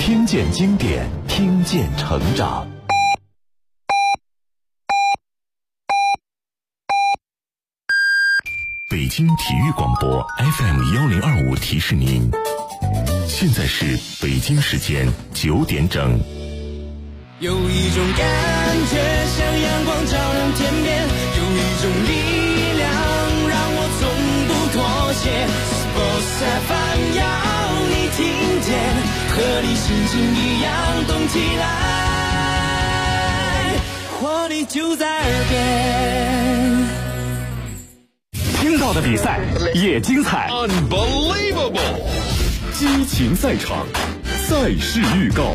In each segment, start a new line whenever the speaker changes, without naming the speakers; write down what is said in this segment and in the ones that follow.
听见经典，听见成长。北京体育广播 FM1025提示您，现在是北京时间9点整。
有一种感觉像阳光照亮天边，有一种力量让我从不妥协。Sports FM 要你听见，和你心情一样动起来，活力就在耳边。
听到的比赛也精彩
，Unbelievable！
激情赛场，赛事预告。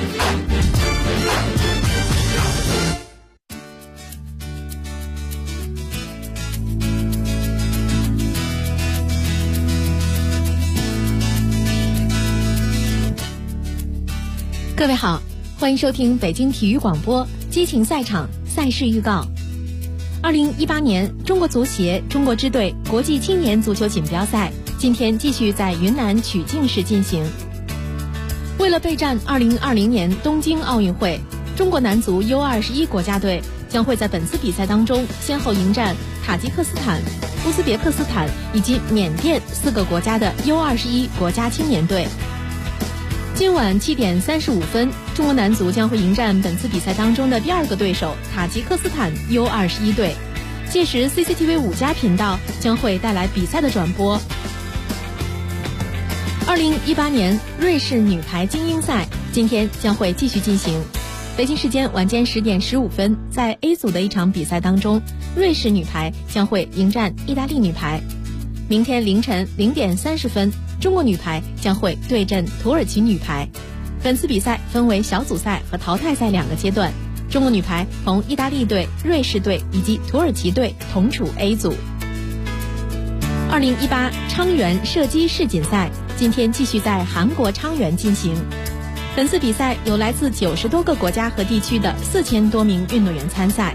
各位好，欢迎收听北京体育广播激情赛场赛事预告。2018年中国足协中国支队国际青年足球锦标赛今天继续在云南曲靖市进行。为了备战2020年东京奥运会，中国男足 U21 国家队将会在本次比赛当中先后迎战塔吉克斯坦、乌兹别克斯坦以及缅甸4个国家的 U21 国家青年队。今晚7点35分，中国男足将会迎战本次比赛当中的第2个对手塔吉克斯坦 U21 队，届时 CCTV 5+频道将会带来比赛的转播。2018年瑞士女排精英赛今天将会继续进行。北京时间晚间10点15分，在 A 组的一场比赛当中，瑞士女排将会迎战意大利女排。明天凌晨0点30分，中国女排将会对阵土耳其女排。本次比赛分为小组赛和淘汰赛2个阶段，中国女排同意大利队、瑞士队以及土耳其队同处 A 组。2018昌原射击世锦赛今天继续在韩国昌原进行。本次比赛有来自90多个国家和地区的4000多名运动员参赛。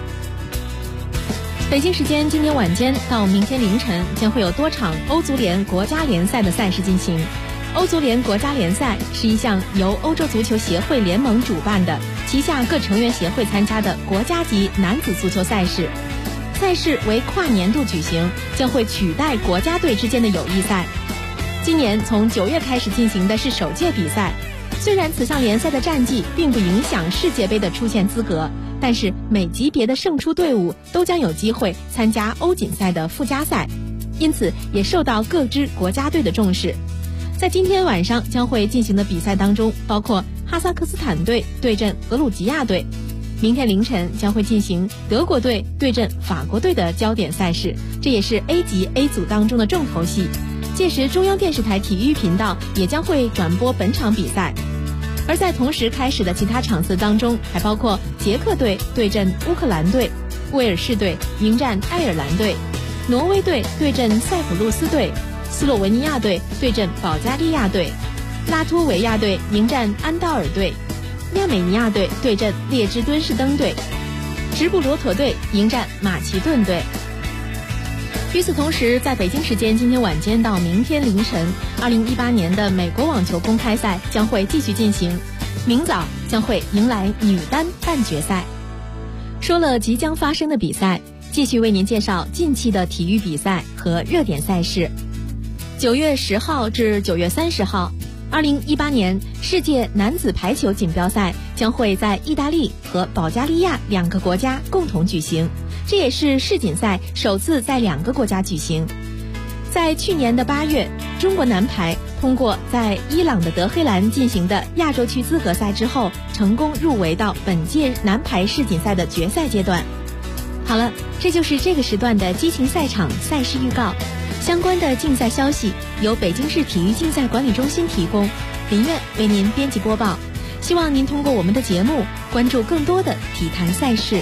北京时间今天晚间到明天凌晨将会有多场欧足联国家联赛的赛事进行。欧足联国家联赛是一项由欧洲足球协会联盟主办的，旗下各成员协会参加的国家级男子足球赛事。赛事为跨年度举行，将会取代国家队之间的友谊赛。今年从9月开始进行的是首届比赛，虽然此项联赛的战绩并不影响世界杯的出线资格，但是每级别的胜出队伍都将有机会参加欧锦赛的附加赛，因此也受到各支国家队的重视。在今天晚上将会进行的比赛当中，包括哈萨克斯坦队对阵格鲁吉亚队，明天凌晨将会进行德国队对阵法国队的焦点赛事，这也是 A 级 A 组当中的重头戏。届时中央电视台体育频道也将会转播本场比赛。而在同时开始的其他场次当中，还包括捷克队对阵乌克兰队，威尔士队迎战爱尔兰队，挪威队对阵塞浦路斯队，斯洛文尼亚队对阵保加利亚队，拉脱维亚队迎战安道尔队，亚美尼亚队对阵列支敦士登队，直布罗陀队迎战马其顿队。与此同时，在北京时间今天晚间到明天凌晨，2018年的美国网球公开赛将会继续进行，明早将会迎来女单半决赛。说了即将发生的比赛，继续为您介绍近期的体育比赛和热点赛事。9月10号至9月30号，2018年世界男子排球锦标赛将会在意大利和保加利亚2个国家共同举行，这也是世锦赛首次在2个国家举行。在去年的8月，中国男排通过在伊朗的德黑兰进行的亚洲区资格赛之后，成功入围到本届男排世锦赛的决赛阶段。好了，这就是这个时段的激情赛场赛事预告。相关的竞赛消息由北京市体育竞赛管理中心提供，林苑为您编辑播报。希望您通过我们的节目关注更多的体坛赛事。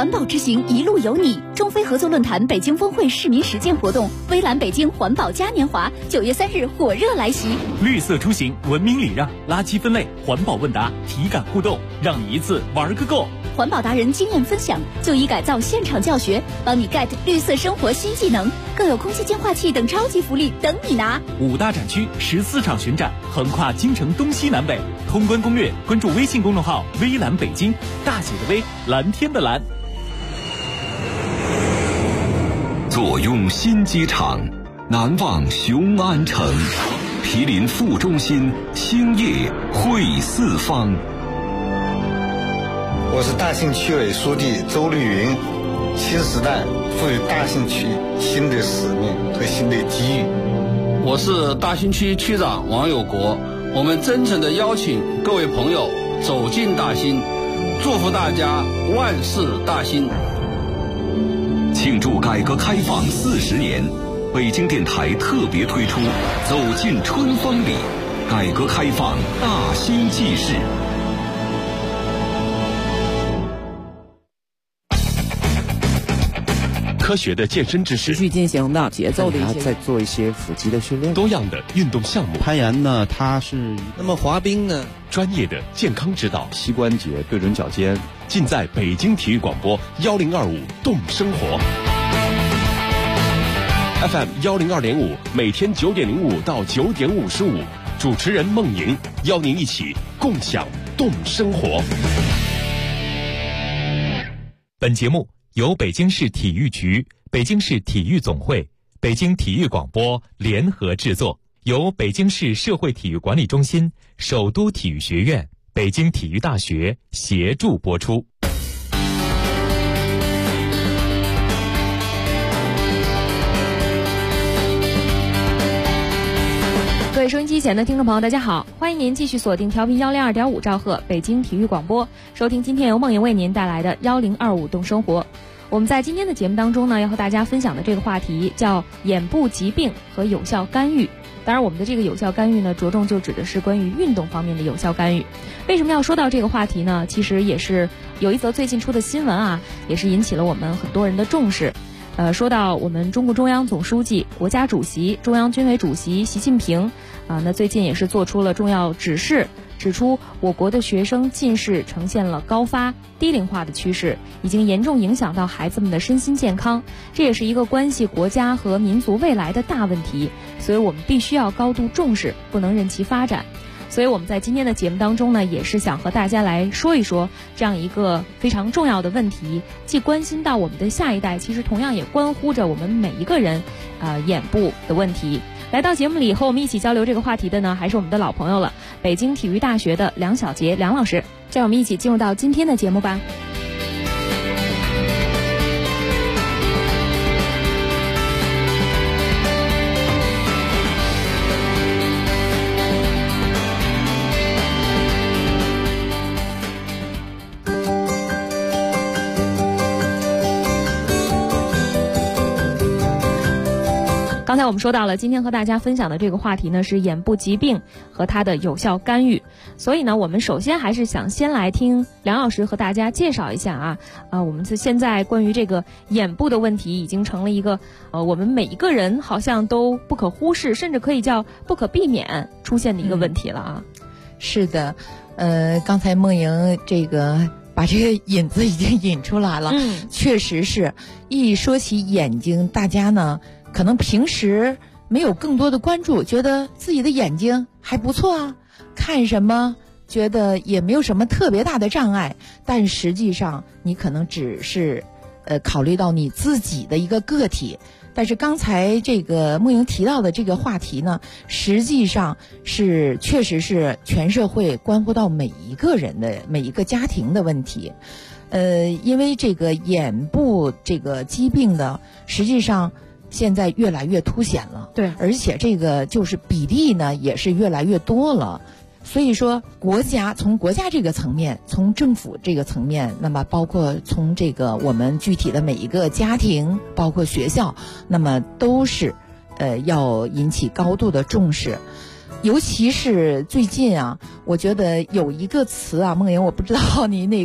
环保之行一路有你，中非合作论坛北京峰会市民实践活动，微蓝北京环保嘉年华9月3日火热来袭。
绿色出行，文明礼让，垃圾分类，环保问答，体感互动，让你一次玩个够。
环保达人经验分享，就医改造现场教学，帮你 get 绿色生活新技能，更有空气净化器等超级福利等你拿。
5大展区14场巡展，横跨京城东西南北。通关攻略，关注微信公众号微蓝北京，大写的微，蓝天的蓝。
坐拥新机场，难忘雄安城，毗邻副中心，兴业汇四方。
我是大兴区委书记周绿云，新时代赋予大兴区新的使命和新的机遇。
我是大兴区区长王有国，我们真诚地邀请各位朋友走进大兴，祝福大家万事大兴。
庆祝改革开放40年，北京电台特别推出《走进春风里》，改革开放大兴纪事。
科学的健身知识，
持续进行的节奏的一些，
再做一些腹肌的训练，
多样的运动项目。
攀岩呢，它是
那么滑冰呢，
专业的健康指导，
膝关节对准脚尖，
尽在北京体育广播1025动生活 FM 102.5，每天9点05到9点55，主持人孟莹邀您一起共享动生活。
本节目由北京市体育局、北京市体育总会、北京体育广播联合制作，由北京市社会体育管理中心、首都体育学院、北京体育大学协助播出。
各位收音机前的听众朋友，大家好，欢迎您继续锁定调频102.5兆赫北京体育广播，收听今天由梦莹为您带来的1025动生活。我们在今天的节目当中呢，要和大家分享的这个话题叫眼部疾病和有效干预。当然我们的这个有效干预呢，着重就指的是关于运动方面的有效干预。为什么要说到这个话题呢？其实也是有一则最近出的新闻啊，也是引起了我们很多人的重视。说到我们中共中央总书记、国家主席、中央军委主席习近平那最近也是做出了重要指示，指出我国的学生近视呈现了高发、低龄化的趋势，已经严重影响到孩子们的身心健康，这也是一个关系国家和民族未来的大问题，所以我们必须要高度重视，不能任其发展。所以我们在今天的节目当中呢，也是想和大家来说一说这样一个非常重要的问题，既关心到我们的下一代，其实同样也关乎着我们每一个人眼部的问题。来到节目里和我们一起交流这个话题的呢，还是我们的老朋友了，北京体育大学的梁晓杰梁老师。这样我们一起进入到今天的节目吧。刚才我们说到了，今天和大家分享的这个话题呢是眼部疾病和它的有效干预。所以呢，我们首先还是想先来听梁老师和大家介绍一下我们现在关于这个眼部的问题已经成了一个我们每一个人好像都不可忽视，甚至可以叫不可避免出现的一个问题了啊。
是的，刚才梦莹这个把这个引子已经引出来了。确实是，一说起眼睛，大家呢可能平时没有更多的关注，觉得自己的眼睛还不错啊，看什么觉得也没有什么特别大的障碍，但实际上你可能只是考虑到你自己的一个个体。但是刚才这个梦莹提到的这个话题呢，实际上是确实是全社会关乎到每一个人的每一个家庭的问题。因为这个眼部这个疾病的实际上现在越来越凸显了，对，而且这个就是比例呢也是越来越多了。所以说从国家这个层面，从政府这个层面，那么包括从这个我们具体的每一个家庭，包括学校，那么都是要引起高度的重视。尤其是最近啊，我觉得有一个词啊，梦莹，我不知道你那个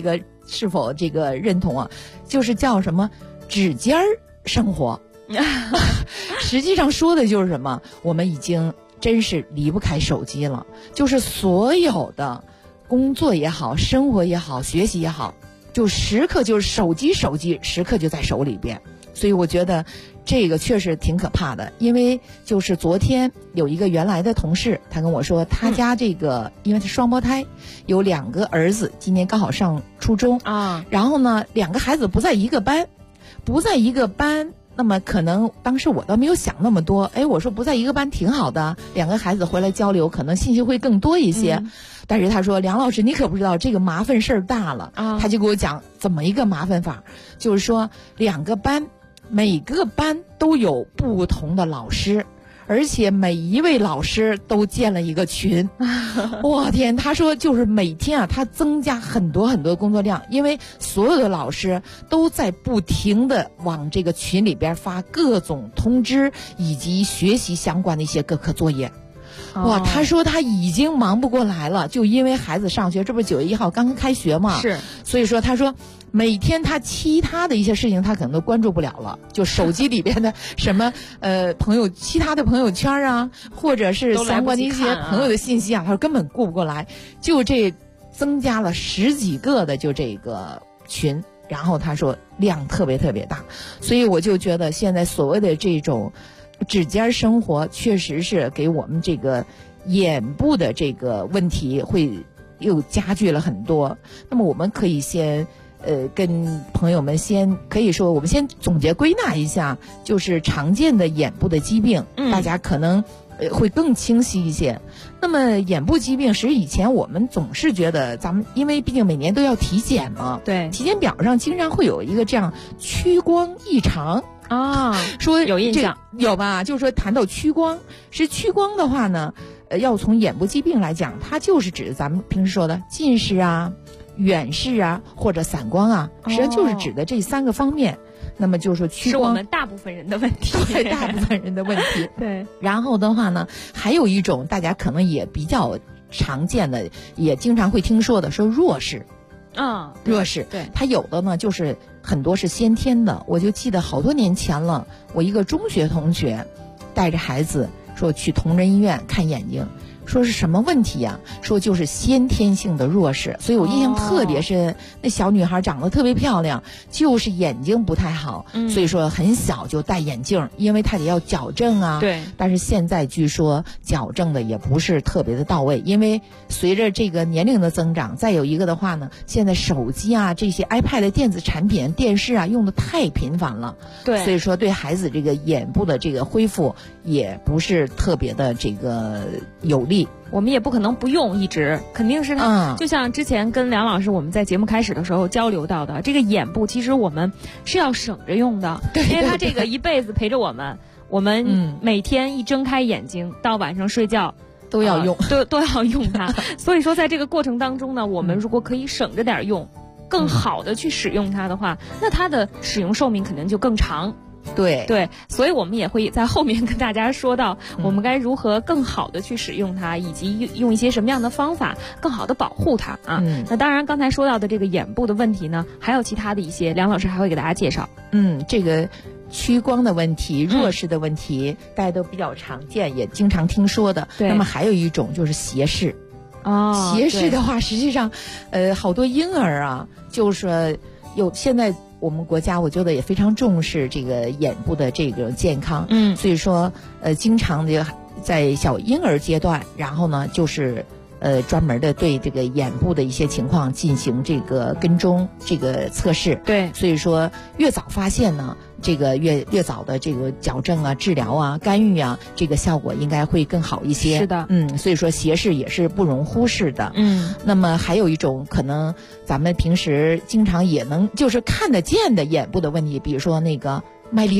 是否这个认同啊？就是叫什么指尖儿生活。实际上说的就是什么？我们已经真是离不开手机了，就是所有的工作也好，生活也好，学习也好，就时刻就是手机时刻就在手里边。所以我觉得这个确实挺可怕的。因为就是昨天有一个原来的同事，他跟我说他家这个因为他双胞胎，有2个儿子，今年刚好上初中啊，然后呢2个孩子不在一个班，那么可能当时我倒没有想那么多，我说不在一个班挺好的，2个孩子回来交流可能信息会更多一些。但是他说梁老师你可不知道这个麻烦事儿大了他就给我讲怎么一个麻烦法，就是说2个班，每个班都有不同的老师，而且每一位老师都建了一个群。我天，他说就是每天他增加很多很多工作量，因为所有的老师都在不停的往这个群里边发各种通知以及学习相关的一些各科作业。哇，他说他已经忙不过来了，就因为孩子上学，这不是9月1号刚刚开学嘛，是，所以说他说每天他其他的一些事情他可能都关注不了了，就手机里边的什么其他的朋友圈啊，或者是相关的一些朋友的信息啊，他说根本顾不过来，就这增加了10几个的就这个群，然后他说量特别特别大。所以我就觉得现在所谓的这种指尖生活确实是给我们这个眼部的这个问题会又加剧了很多。那么我们可以先跟朋友们可以说我们先总结归纳一下，就是常见的眼部的疾病，大家可能会更清晰一些。那么眼部疾病，实际以前我们总是觉得咱们因为毕竟每年都要体检嘛，对，体检表上经常会有一个这样屈光异常说有印象有吧？就是说谈到屈光，屈光的话呢，要从眼部疾病来讲，它就是指咱们平时说的近视啊、远视啊或者散光啊，实际上就是指的这3个方面。那么就是说屈光
是我们大部分人的问题，
对，大部分人的问题。对，然后的话呢，还有一种大家可能也比较常见的，也经常会听说的，说弱视。弱视，对，它有的呢就是很多是先天的。我就记得好多年前了，我一个中学同学带着孩子说去同仁医院看眼睛，说是什么问题呀？说就是先天性的弱视。所以我印象特别深，那小女孩长得特别漂亮，就是眼睛不太好，所以说很小就戴眼镜，因为她得要矫正啊。对。但是现在据说矫正的也不是特别的到位，因为随着这个年龄的增长，再有一个的话呢，现在手机啊这些 iPad 的电子产品、电视啊用的太频繁了。对。所以说对孩子这个眼部的这个恢复也不是特别的这个有利。
我们也不可能不用一直，肯定是他就像之前跟梁老师我们在节目开始的时候交流到的，这个眼部其实我们是要省着用的，因为他这个一辈子陪着我们，我们每天一睁开眼睛到晚上睡觉
都要用，
都要用它。所以说在这个过程当中呢，我们如果可以省着点用，更好的去使用它的话，那它的使用寿命肯定就更长。对，所以我们也会在后面跟大家说到我们该如何更好的去使用它，以及用一些什么样的方法更好的保护它啊。那当然刚才说到的这个眼部的问题呢，还有其他的一些，梁老师还会给大家介绍。
这个屈光的问题、弱视的问题，大家都比较常见，也经常听说的。那么还有一种就是斜视。斜视的话，实际上好多婴儿啊，就是现在我们国家我觉得也非常重视这个眼部的这个健康，所以说经常的在小婴儿阶段，然后呢就是专门的对这个眼部的一些情况进行这个跟踪这个测试。对，所以说越早发现呢，这个越早的这个矫正啊、治疗啊、干预啊，这个效果应该会更好一些。是的，所以说斜视也是不容忽视的。那么还有一种可能咱们平时经常也能就是看得见的眼部的问题，比如说那个麦粒肿。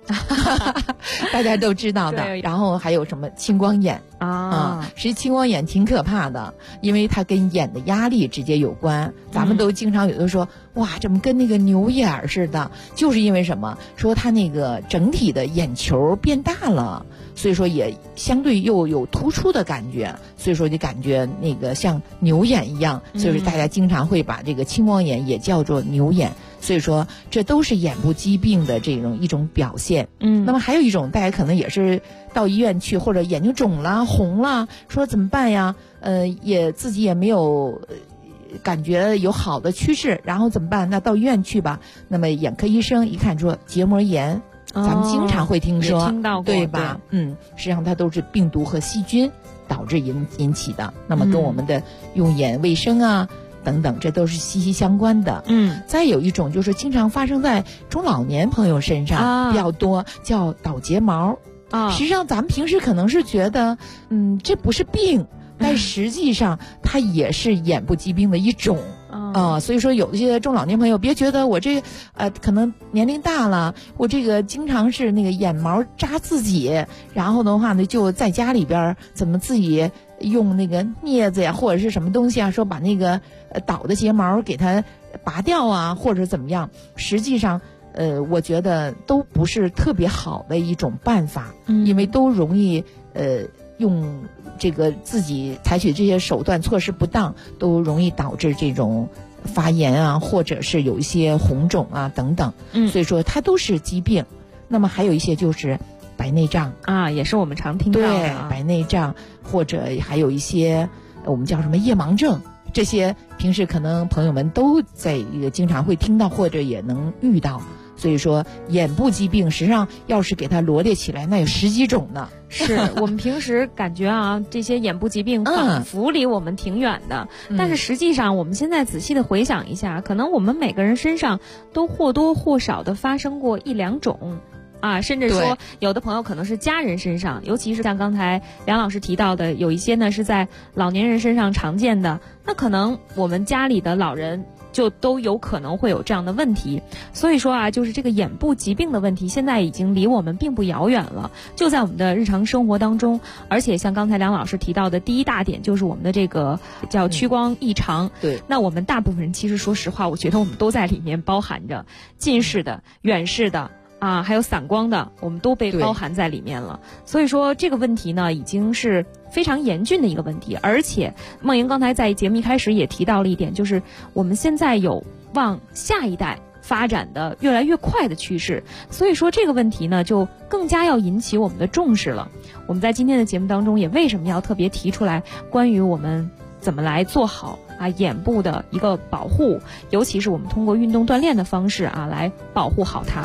大家都知道的。然后还有什么青光眼实际青光眼挺可怕的，因为它跟眼的压力直接有关。咱们都经常有的说，哇，怎么跟那个牛眼似的？就是因为什么？说它那个整体的眼球变大了，所以说也相对又有突出的感觉，所以说就感觉那个像牛眼一样，所以说大家经常会把这个青光眼也叫做牛眼。所以说这都是眼部疾病的这种一种表现。那么还有一种，大家可能也是到医院去，或者眼睛肿了红了，说怎么办呀？也自己也没有感觉有好的趋势，然后怎么办？那到医院去吧。那么眼科医生一看说结膜炎，咱们经常会听说，
听到过，
对吧？实际上它都是病毒和细菌导致引起的。那么跟我们的用眼卫生啊等等，这都是息息相关的。再有一种就是经常发生在中老年朋友身上比较多，叫倒睫毛。实际上咱们平时可能是觉得这不是病，但实际上它也是眼部疾病的一种。所以说有些中老年朋友别觉得我这可能年龄大了，我这个经常是那个眼毛扎自己，然后的话呢就在家里边怎么自己用那个镊子呀或者是什么东西啊，说把那个倒的睫毛给它拔掉啊，或者怎么样。实际上我觉得都不是特别好的一种办法，因为都容易用这个自己采取这些手段措施不当，都容易导致这种发炎啊，或者是有一些红肿啊等等。所以说它都是疾病。那么还有一些就是白内障
也是我们常听到的。
对，白内障，或者还有一些我们叫什么夜盲症，这些平时可能朋友们都在经常会听到，或者也能遇到。所以说眼部疾病实际上要是给它罗列起来，那有10几种呢。
是我们平时感觉这些眼部疾病仿佛离我们挺远的，但是实际上我们现在仔细的回想一下，可能我们每个人身上都或多或少的发生过1、2种。甚至说有的朋友可能是家人身上，尤其是像刚才梁老师提到的，有一些呢是在老年人身上常见的，那可能我们家里的老人就都有可能会有这样的问题。所以说就是这个眼部疾病的问题现在已经离我们并不遥远了，就在我们的日常生活当中。而且像刚才梁老师提到的第一大点，就是我们的这个叫屈光异常。
对，
那我们大部分人其实说实话，我觉得我们都在里面包含着近视的、远视的还有散光的，我们都被包含在里面了。所以说这个问题呢已经是非常严峻的一个问题。而且梦莹刚才在节目一开始也提到了一点，就是我们现在有往下一代发展的越来越快的趋势，所以说这个问题呢就更加要引起我们的重视了。我们在今天的节目当中也为什么要特别提出来关于我们怎么来做好眼部的一个保护，尤其是我们通过运动锻炼的方式来保护好它。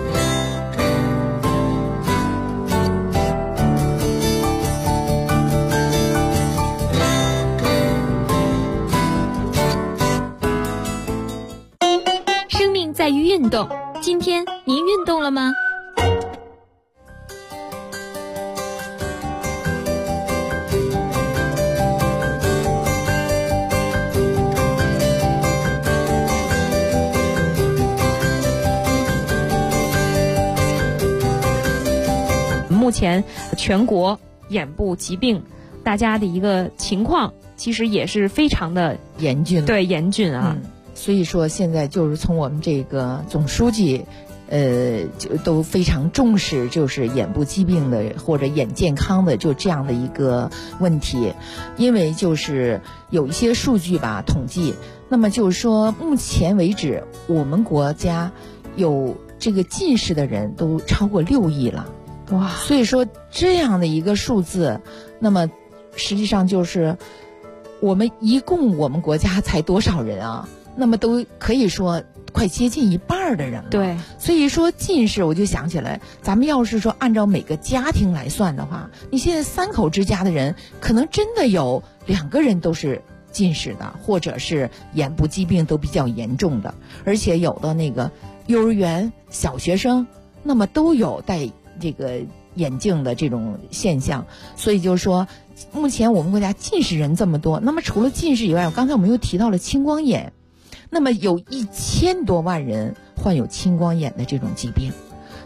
生命在于运动，今天您运动了吗？
目前全国眼部疾病大家的一个情况其实也是非常的
严峻。
对，严峻
所以说现在就是从我们这个总书记就都非常重视就是眼部疾病的或者眼健康的就这样的一个问题。因为就是有一些数据吧统计，那么就是说目前为止我们国家有这个近视的人都超过6亿了。
哇！
所以说这样的一个数字，那么实际上就是我们一共我们国家才多少人啊？那么都可以说快接近1半的人了。
对，
所以说近视我就想起来，咱们要是说按照每个家庭来算的话，你现在3口之家的人可能真的有2个人都是近视的，或者是眼部疾病都比较严重的，而且有的那个幼儿园小学生那么都有戴这个眼镜的这种现象。所以就是说目前我们国家近视人这么多，那么除了近视以外，刚才我们又提到了青光眼，那么有1000多万人患有青光眼的这种疾病。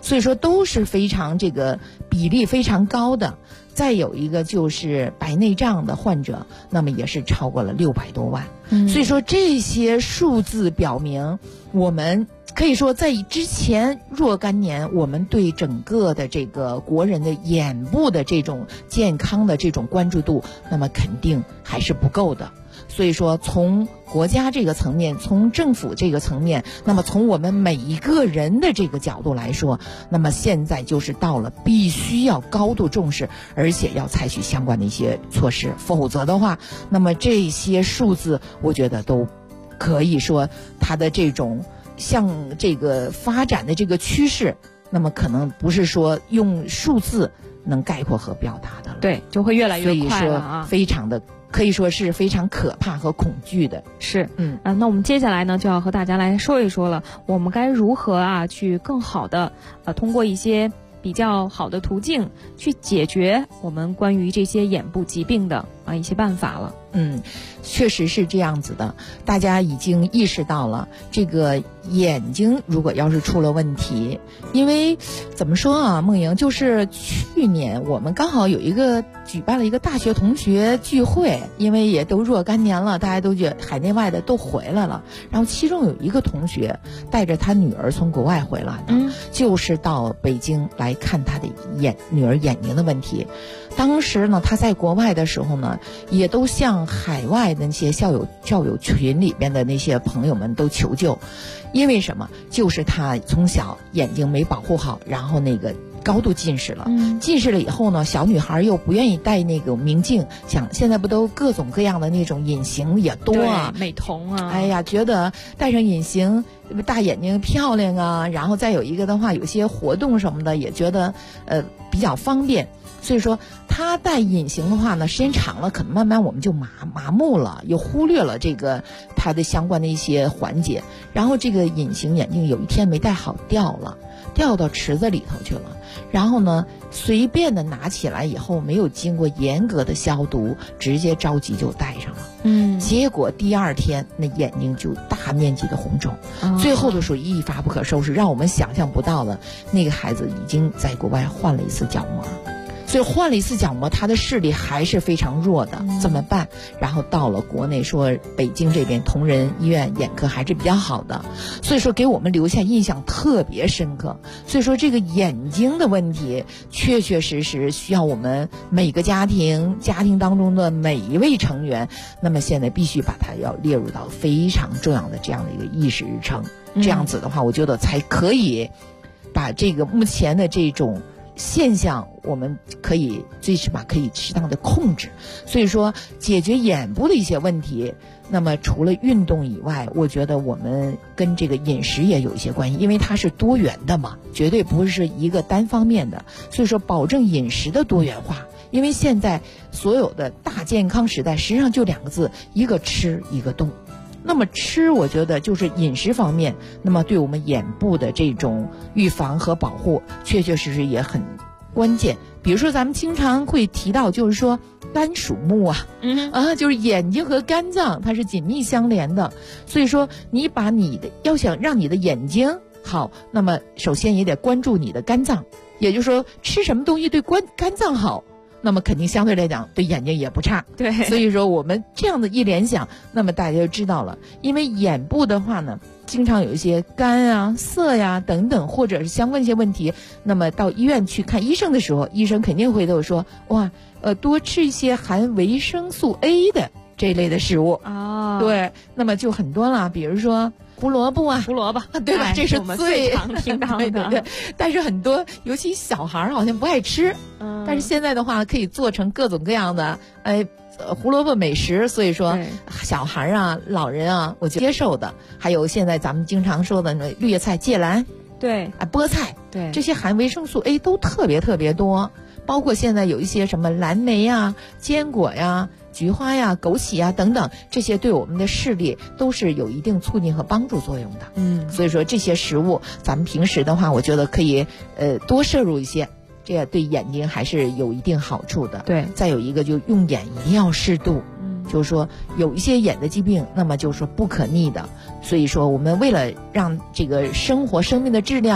所以说都是非常这个比例非常高的。再有一个就是白内障的患者，那么也是超过了600多万。所以说这些数字表明，我们可以说在之前若干年，我们对整个的这个国人的眼部的这种健康的这种关注度，那么肯定还是不够的。所以说从国家这个层面，从政府这个层面，那么从我们每一个人的这个角度来说，那么现在就是到了必须要高度重视，而且要采取相关的一些措施，否则的话，那么这些数字我觉得都可以说它的这种向这个发展的这个趋势，那么可能不是说用数字能概括和表达的了。
对，就会越来越快了啊，
非常的可以说是非常可怕和恐惧的。
是，那我们接下来呢就要和大家来说一说了，我们该如何去更好的通过一些比较好的途径去解决我们关于这些眼部疾病的一些办法了。
确实是这样子的，大家已经意识到了这个眼睛如果要是出了问题，因为怎么说啊，梦莹，就是去年我们刚好有一个举办了一个大学同学聚会，因为也都若干年了，大家都觉得海内外的都回来了，然后其中有一个同学带着他女儿从国外回来的，就是到北京来看他的女儿眼睛的问题。当时呢，他在国外的时候呢，也都向海外的那些校友群里边的那些朋友们都求救，因为什么？就是他从小眼睛没保护好，然后那个高度近视了。近视了以后呢，小女孩又不愿意戴那个明镜，现在不都各种各样的那种隐形也多啊，
美瞳啊，
哎呀，觉得戴上隐形大眼睛漂亮啊，然后再有一个的话，有些活动什么的也觉得比较方便。所以说他戴隐形的话呢，时间长了可能慢慢我们就麻木了，又忽略了这个他的相关的一些环节，然后这个隐形眼镜有一天没戴好掉到池子里头去了，然后呢随便的拿起来以后，没有经过严格的消毒，直接着急就戴上了。结果第二天那眼睛就大面积的红肿，最后的时候一发不可收拾，让我们想象不到的，那个孩子已经在国外换了一次角膜。所以换了一次角膜，他的视力还是非常弱的，怎么办？然后到了国内，说北京这边同仁医院眼科还是比较好的，所以说给我们留下印象特别深刻。所以说这个眼睛的问题，确实需要我们每个家庭当中的每一位成员，那么现在必须把它要列入到非常重要的这样的一个议事日程。这样子的话，我觉得才可以把这个目前的这种现象，我们可以最起码可以适当的控制。所以说解决眼部的一些问题，那么除了运动以外，我觉得我们跟这个饮食也有一些关系，因为它是多元的嘛，绝对不是一个单方面的。所以说保证饮食的多元化，因为现在所有的大健康时代实际上就2个字，一个吃一个动。那么吃，我觉得就是饮食方面，那么对我们眼部的这种预防和保护，确实也很关键。比如说咱们经常会提到，就是说肝属木啊，就是眼睛和肝脏它是紧密相连的。所以说你把要想让你的眼睛好，那么首先也得关注你的肝脏，也就是说吃什么东西对肝脏好，那么肯定相对来讲对眼睛也不差。
对，
所以说我们这样的一联想，那么大家就知道了。因为眼部的话呢，经常有一些干啊、涩呀等等，或者是相关一些问题，那么到医院去看医生的时候，医生肯定会都说，哇，多吃一些含维生素 A 的这一类的食物。对，那么就很多了，比如说胡萝卜，对吧？这是
我们最常听到的。
对。但是很多，尤其小孩好像不爱吃。但是现在的话，可以做成各种各样的胡萝卜美食，所以说小孩啊、老人啊，我就接受的。还有现在咱们经常说的绿叶菜、芥蓝，
对
菠菜，
对，
这些含维生素 A 都特别多。包括现在有一些什么蓝莓呀、坚果呀、菊花呀、枸杞呀等等，这些对我们的视力都是有一定促进和帮助作用的。所以说这些食物咱们平时的话，我觉得可以多摄入一些，这样对眼睛还是有一定好处的。
对，
再有一个就用眼一定要适度。就是说有一些眼的疾病，那么就是说不可逆的，所以说我们为了让这个生命的质量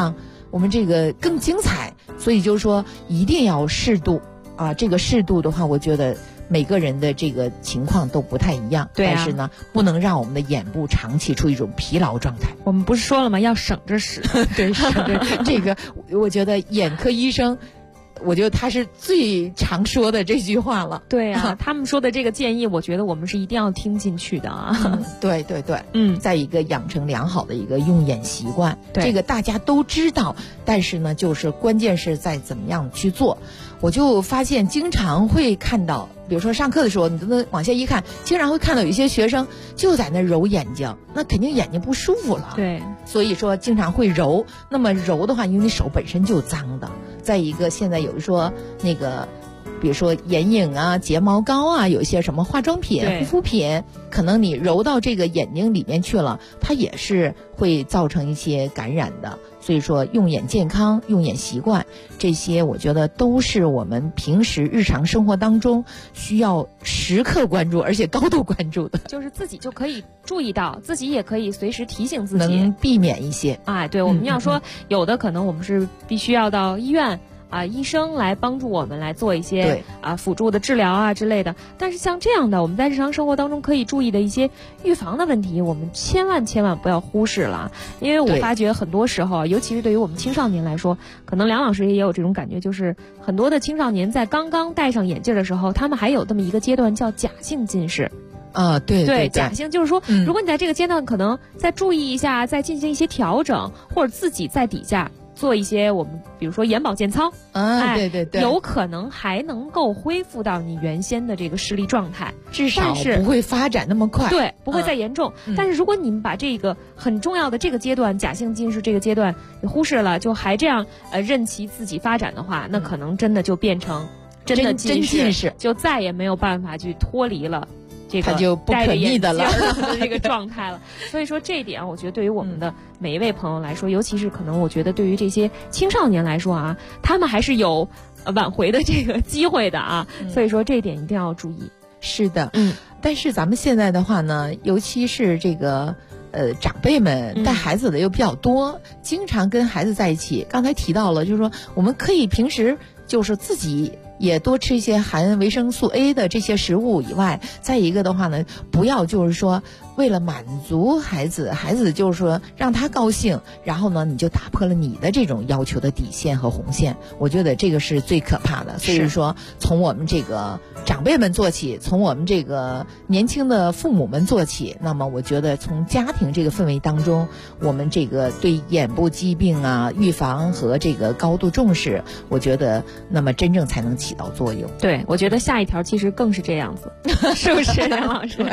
我们这个更精彩。所以就是说一定要适度啊，这个适度的话，我觉得每个人的这个情况都不太一样，
对啊，
但是呢，不能让我们的眼部长期处于一种疲劳状态。
我们不是说了吗？要省着使。
对，省着。这个我觉得眼科医生，我觉得他是最常说的这句话了。
对啊，他们说的这个建议，我觉得我们是一定要听进去的啊。
对对对，再一个养成良好的一个用眼习惯，这个大家都知道，但是呢，就是关键是在怎么样去做。我就发现经常会看到，比如说上课的时候，你都往下一看，经常会看到有一些学生就在那揉眼睛，那肯定眼睛不舒服了。
对，
所以说经常会揉。那么揉的话，因为你手本身就脏的，再一个现在有说那个，比如说眼影啊、睫毛膏啊，有一些什么化妆品、护肤品，可能你揉到这个眼睛里面去了，它也是会造成一些感染的。所以说用眼健康、用眼习惯，这些我觉得都是我们平时日常生活当中需要时刻关注，而且高度关注的。
就是自己就可以注意到，自己也可以随时提醒自己，
能避免一些。
哎，对，我们要说有的可能我们是必须要到医院医生来帮助我们来做一些辅助的治疗啊之类的。但是像这样的我们在日常生活当中可以注意的一些预防的问题，我们千万不要忽视了。因为我发觉很多时候，尤其是对于我们青少年来说，可能梁老师也有这种感觉，就是很多的青少年在刚刚戴上眼镜的时候，他们还有这么一个阶段叫假性近视。对，假性就是说，如果你在这个阶段可能再注意一下，再进行一些调整，或者自己在底下做一些我们比如说眼保健操
对，
有可能还能够恢复到你原先的这个视力状态，
至少不会发展那么快，
对，不会再严重。但是如果你们把这个很重要的这个阶段，假性近视这个阶段你忽视了，就还这样任其自己发展的话，那可能真的就变成真的近视，就再也没有办法去脱离了这个
它就不可逆的了
这个状态了。所以说这一点，我觉得对于我们的每一位朋友来说，尤其是可能我觉得对于这些青少年来说啊，他们还是有挽回的这个机会的啊。所以说这一点一定要注意。
是的，但是咱们现在的话呢，尤其是这个长辈们带孩子的又比较多，经常跟孩子在一起。刚才提到了，就是说我们可以平时就是自己也多吃一些含维生素 A 的这些食物以外，再一个的话呢，不要就是说为了满足孩子就是说让他高兴，然后呢你就打破了你的这种要求的底线和红线，我觉得这个是最可怕的。所以说从我们这个长辈们做起，从我们这个年轻的父母们做起，那么我觉得从家庭这个氛围当中，我们这个对眼部疾病啊预防和这个高度重视，我觉得那么真正才能起到作用。
对，我觉得下一条其实更是这样子，是不是梁老师？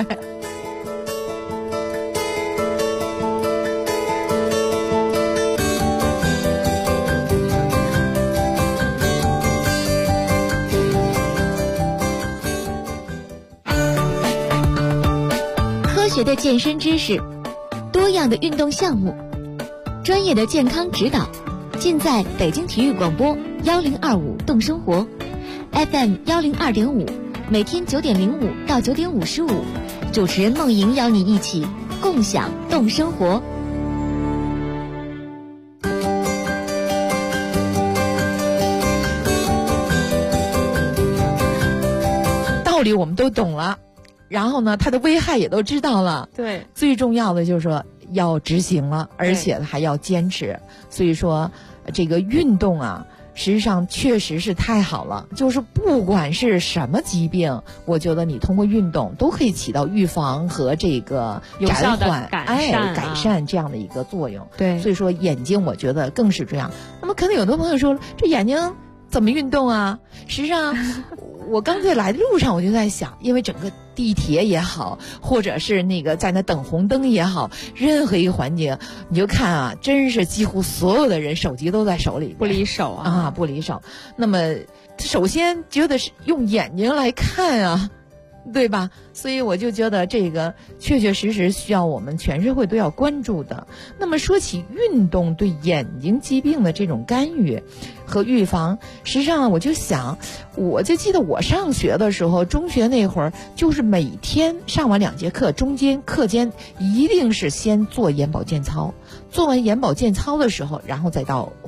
科学的健身知识，多样的运动项目，专业的健康指导，尽在北京体育广播1025动生活 FM 102.5，每天9点05到9点55，主持人梦莹邀你一起共享动生活。
道理我们都懂了，然后呢它的危害也都知道了，
对，
最重要的就是说要执行了，而且还要坚持。所以说这个运动啊实际上确实是太好了，就是不管是什么疾病，我觉得你通过运动都可以起到预防和这个
有效的
改善这样的一个作用。
对，
所以说眼睛我觉得更是这样。那么可能有的朋友说这眼睛怎么运动啊？实际上我刚才来的路上我就在想，因为整个地铁也好，或者是那个在那等红灯也好，任何一个环境你就看啊，真是几乎所有的人手机都在手里，
不离手啊，
不离手。那么首先觉得是用眼睛来看啊，对吧？所以我就觉得这个确确实实需要我们全社会都要关注的。那么说起运动对眼睛疾病的这种干预和预防，实际上我就想，我就记得我上学的时候，中学那会儿，就是每天上完2节课，中间课间一定是先做眼保健操，做完眼保健操的时候，然后再到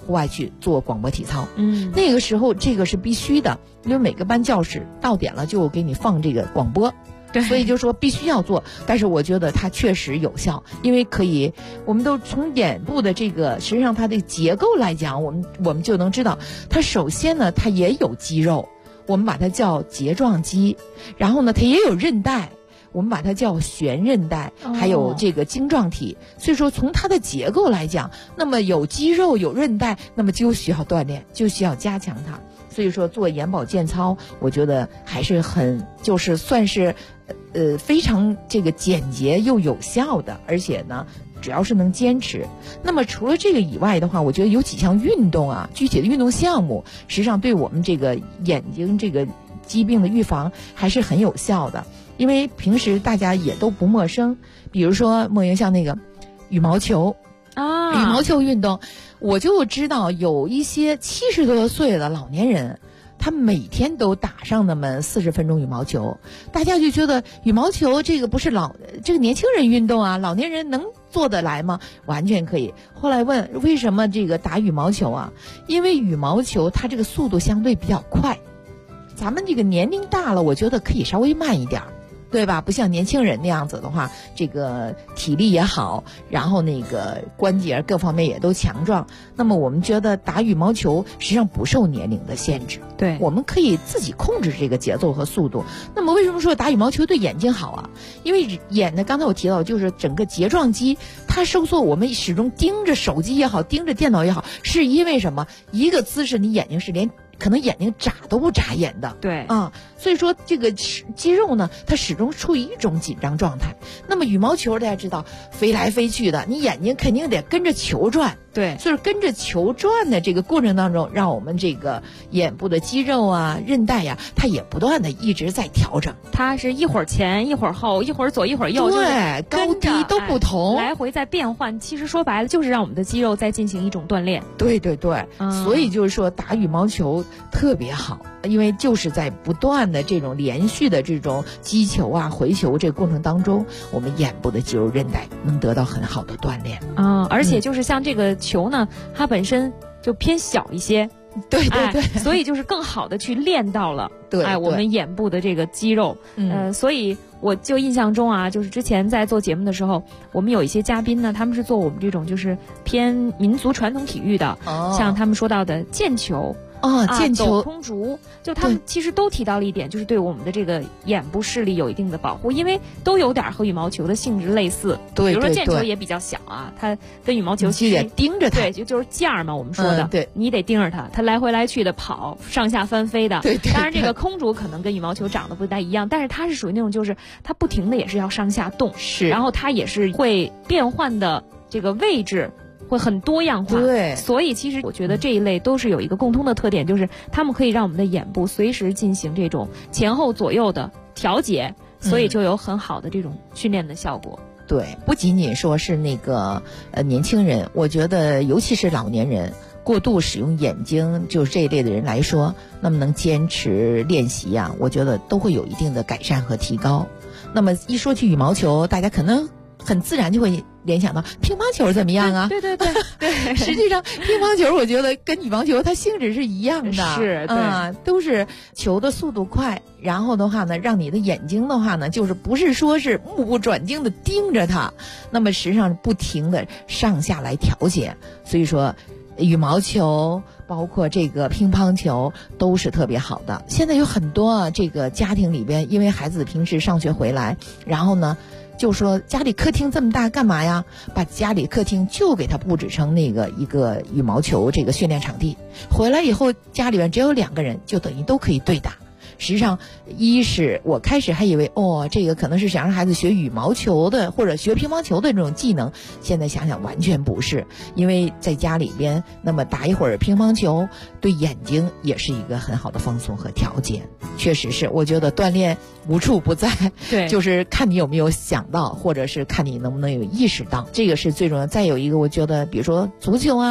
户外去做广播体操。那个时候这个是必须的，因为每个班教室到点了就给你放这个广播。所以就说必须要做，但是我觉得它确实有效，因为可以，我们都从眼部的这个实际上它的结构来讲，我们就能知道，它首先呢它也有肌肉，我们把它叫睫状肌，然后呢它也有韧带，我们把它叫悬韧带，还有这个晶状体。所以说从它的结构来讲，那么有肌肉有韧带，那么就需要锻炼，就需要加强它。所以说做眼保健操，我觉得还是很就是算是非常这个简洁又有效的，而且呢只要是能坚持。那么除了这个以外的话，我觉得有几项运动啊，具体的运动项目实际上对我们这个眼睛这个疾病的预防还是很有效的，因为平时大家也都不陌生。比如说梦莹像那个羽毛球啊，羽毛球运动，我就知道有一些70多岁的老年人，他每天都打上那么40分钟羽毛球，大家就觉得羽毛球这个不是这个年轻人运动啊，老年人能做得来吗？完全可以。后来问为什么这个打羽毛球啊？因为羽毛球它这个速度相对比较快，咱们这个年龄大了，我觉得可以稍微慢一点，对吧？不像年轻人那样子的话，这个体力也好，然后那个关节各方面也都强壮。那么我们觉得打羽毛球实际上不受年龄的限制，
对，
我们可以自己控制这个节奏和速度。那么为什么说打羽毛球对眼睛好啊？因为眼呢，刚才我提到就是整个睫状肌它收缩，我们始终盯着手机也好，盯着电脑也好，是因为什么？一个姿势你眼睛是可能眼睛眨都不眨眼的，
对
啊，所以说这个肌肉呢，它始终处于一种紧张状态。那么羽毛球大家知道飞来飞去的，你眼睛肯定得跟着球转，
对，
所以跟着球转的这个过程当中，让我们这个眼部的肌肉啊、韧带呀，它也不断的一直在调整，
它是一会儿前一会儿后，一会儿左一会儿右，
对，高低都不同，
来回在变换。其实说白了就是让我们的肌肉在进行一种锻炼。
对对对，所以就是说打羽毛球特别好，因为就是在不断的这种连续的这种击球啊、回球这个过程当中，我们眼部的肌肉韧带能得到很好的锻炼
而且就是像这个球呢，它本身就偏小一些，
对对对，
所以就是更好的去练到了
对
我们眼部的这个肌肉。所以我就印象中啊，就是之前在做节目的时候，我们有一些嘉宾呢，他们是做我们这种就是偏民族传统体育的，像他们说到的毽球。
毽球、
抖空竹，就他们其实都提到了一点，就是对我们的这个眼部视力有一定的保护，因为都有点和羽毛球的性质类似。
对，
比如说毽球也比较小啊，它跟羽毛球
其实得盯着它，
对，就是架儿嘛，我们说的，
对，
你得盯着它，它来回来去的跑，上下翻飞的。
对。
当然，这个空竹可能跟羽毛球长得不太一样，但是它是属于那种就是它不停的也是要上下动，
是，
然后它也是会变换的这个位置。会很多样化，
对，
所以其实我觉得这一类都是有一个共通的特点，就是它们可以让我们的眼部随时进行这种前后左右的调节，所以就有很好的这种训练的效果。
对，不仅仅说是那个年轻人，我觉得尤其是老年人过度使用眼睛就是这一类的人来说，那么能坚持练习啊，我觉得都会有一定的改善和提高。那么一说起羽毛球，大家可能很自然就会联想到乒乓球怎么样啊？
对对对对，
实际上乒乓球我觉得跟羽毛球它性质是一样的，
是
都是球的速度快，然后的话呢，让你的眼睛的话呢，就是不是说是目不转睛的盯着它，那么实际上不停的上下来调节，所以说羽毛球包括这个乒乓球都是特别好的。现在有很多这个家庭里边，因为孩子平时上学回来，然后呢就说家里客厅这么大干嘛呀？把家里客厅就给它布置成那个一个羽毛球这个训练场地。回来以后家里边只有2个人，就等于都可以对打。实际上，一是我开始还以为这个可能是想让孩子学羽毛球的或者学乒乓球的这种技能，现在想想完全不是，因为在家里边那么打一会儿乒乓球，对眼睛也是一个很好的放松和调节。确实是，我觉得锻炼无处不在，
对，
就是看你有没有想到，或者是看你能不能有意识到，这个是最重要。再有一个，我觉得比如说足球啊、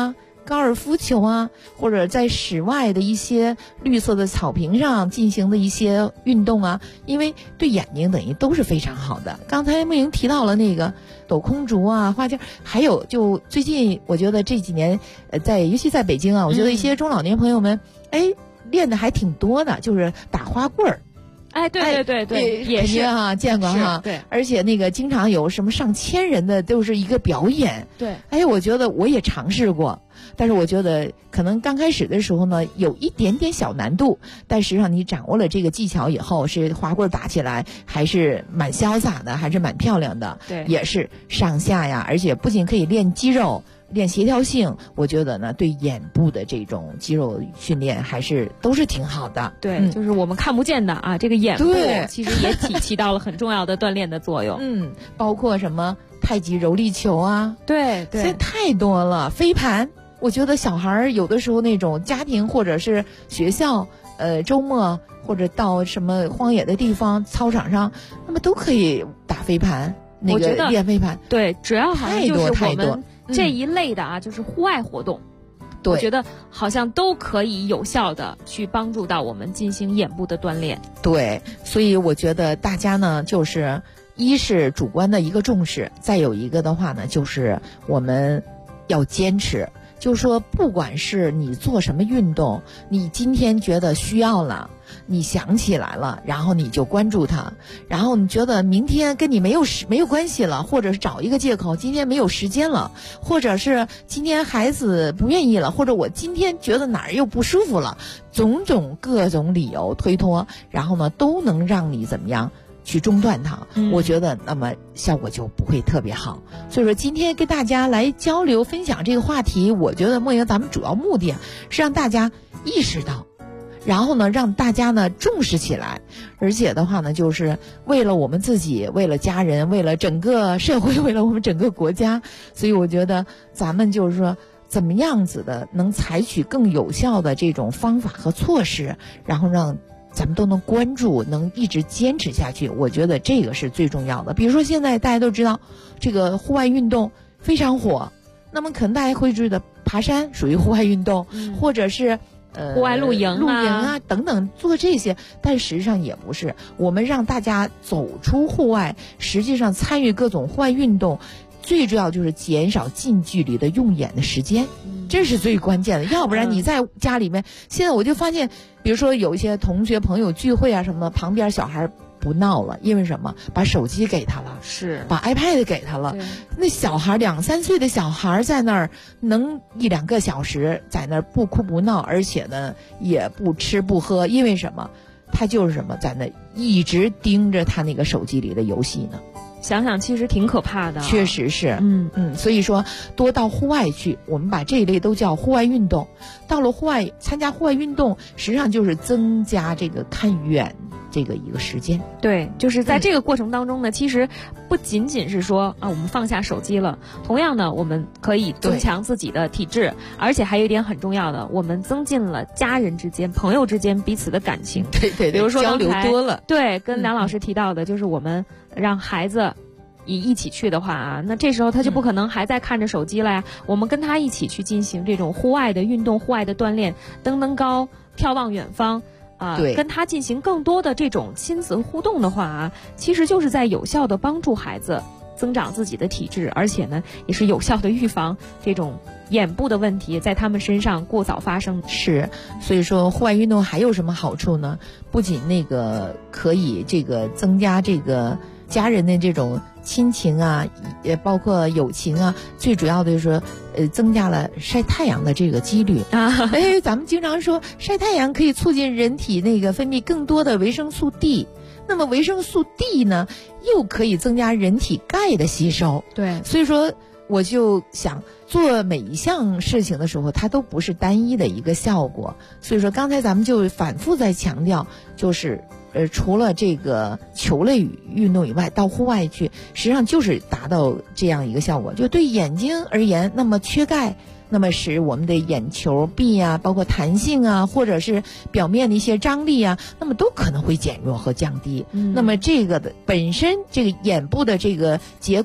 高尔夫球啊，或者在室外的一些绿色的草坪上进行的一些运动啊，因为对眼睛等于都是非常好的。刚才梦莹提到了那个抖空竹啊、花剑，还有就最近我觉得这几年尤其在北京啊，我觉得一些中老年朋友们练的还挺多的，就是打花棍儿。
对，也是
哈，见过哈。
对，
而且那个经常有什么上千人的都是一个表演。
对，
我觉得我也尝试过，但是我觉得可能刚开始的时候呢，有一点点小难度，但实际上你掌握了这个技巧以后，是花棍打起来还是蛮潇洒的，还是蛮漂亮的。
对，
也是上下呀，而且不仅可以练肌肉。练协调性，我觉得呢，对眼部的这种肌肉训练都是挺好的。
对，就是我们看不见的啊，这个眼部其实也起到了很重要的锻炼的作用。
包括什么太极柔力球啊，
对，
现在太多了。飞盘，我觉得小孩有的时候那种家庭或者是学校，周末或者到什么荒野的地方操场上，那么都可以打飞盘，那个练飞盘。
对，主要好像就是我们这一类的啊，就是户外活动，我觉得好像都可以有效的去帮助到我们进行眼部的锻炼。
对，所以我觉得大家呢，就是一是主观的一个重视，再有一个的话呢，就是我们要坚持。就是说，不管是你做什么运动，你今天觉得需要了，你想起来了，然后你就关注它，然后你觉得明天跟你没有关系了，或者是找一个借口，今天没有时间了，或者是今天孩子不愿意了，或者我今天觉得哪儿又不舒服了，各种理由推脱，然后呢，都能让你怎么样？去中断它，我觉得那么效果就不会特别好。所以说今天跟大家来交流分享这个话题，我觉得梦莹咱们主要目的是让大家意识到，然后呢让大家呢重视起来，而且的话呢就是为了我们自己，为了家人，为了整个社会，为了我们整个国家。所以我觉得咱们就是说怎么样子的能采取更有效的这种方法和措施，然后让咱们都能关注，能一直坚持下去，我觉得这个是最重要的。比如说现在大家都知道这个户外运动非常火，那么可能大家会觉得爬山属于户外运动，或者是
户外露营
啊等等做这些，但实际上也不是。我们让大家走出户外，实际上参与各种户外运动，最主要就是减少近距离的用眼的时间。这是最关键的，要不然你在家里面，现在我就发现，比如说有一些同学朋友聚会啊什么的，旁边小孩不闹了，因为什么？把手机给他了，
是
把 iPad 给他了。那小孩2、3岁的小孩在那儿能1、2个小时在那儿不哭不闹，而且呢也不吃不喝，因为什么？他就是什么，在那一直盯着他那个手机里的游戏呢。
想想其实挺可怕的，
确实是，所以说多到户外去，我们把这一类都叫户外运动。到了户外参加户外运动，实际上就是增加这个看远这个一个时间。
对，就是在这个过程当中呢，其实不仅仅是说我们放下手机了，同样呢，我们可以增强自己的体质，而且还有一点很重要的，我们增进了家人之间、朋友之间彼此的感情。
对，
比如说
交流多了。
对，跟梁老师提到的，就是我们让孩子一起去的话啊，那这时候他就不可能还在看着手机了呀。我们跟他一起去进行这种户外的运动、户外的锻炼，登高、眺望远方跟他进行更多的这种亲子互动的话啊，其实就是在有效的帮助孩子增长自己的体质，而且呢，也是有效的预防这种眼部的问题在他们身上过早发生。
是，所以说户外运动还有什么好处呢？不仅那个可以这个增加这个家人的这种亲情啊，也包括友情啊，最主要的就是说，增加了晒太阳的这个几率啊。咱们经常说晒太阳可以促进人体那个分泌更多的维生素 D， 那么维生素 D 呢，又可以增加人体钙的吸收。
对，
所以说我就想做每一项事情的时候，它都不是单一的一个效果。所以说刚才咱们就反复在强调，就是除了这个球类运动以外，到户外去，实际上就是达到这样一个效果。就对眼睛而言，那么缺钙，那么使我们的眼球壁啊，包括弹性啊，或者是表面的一些张力啊，那么都可能会减弱和降低。那么这个的本身这个眼部的这个结构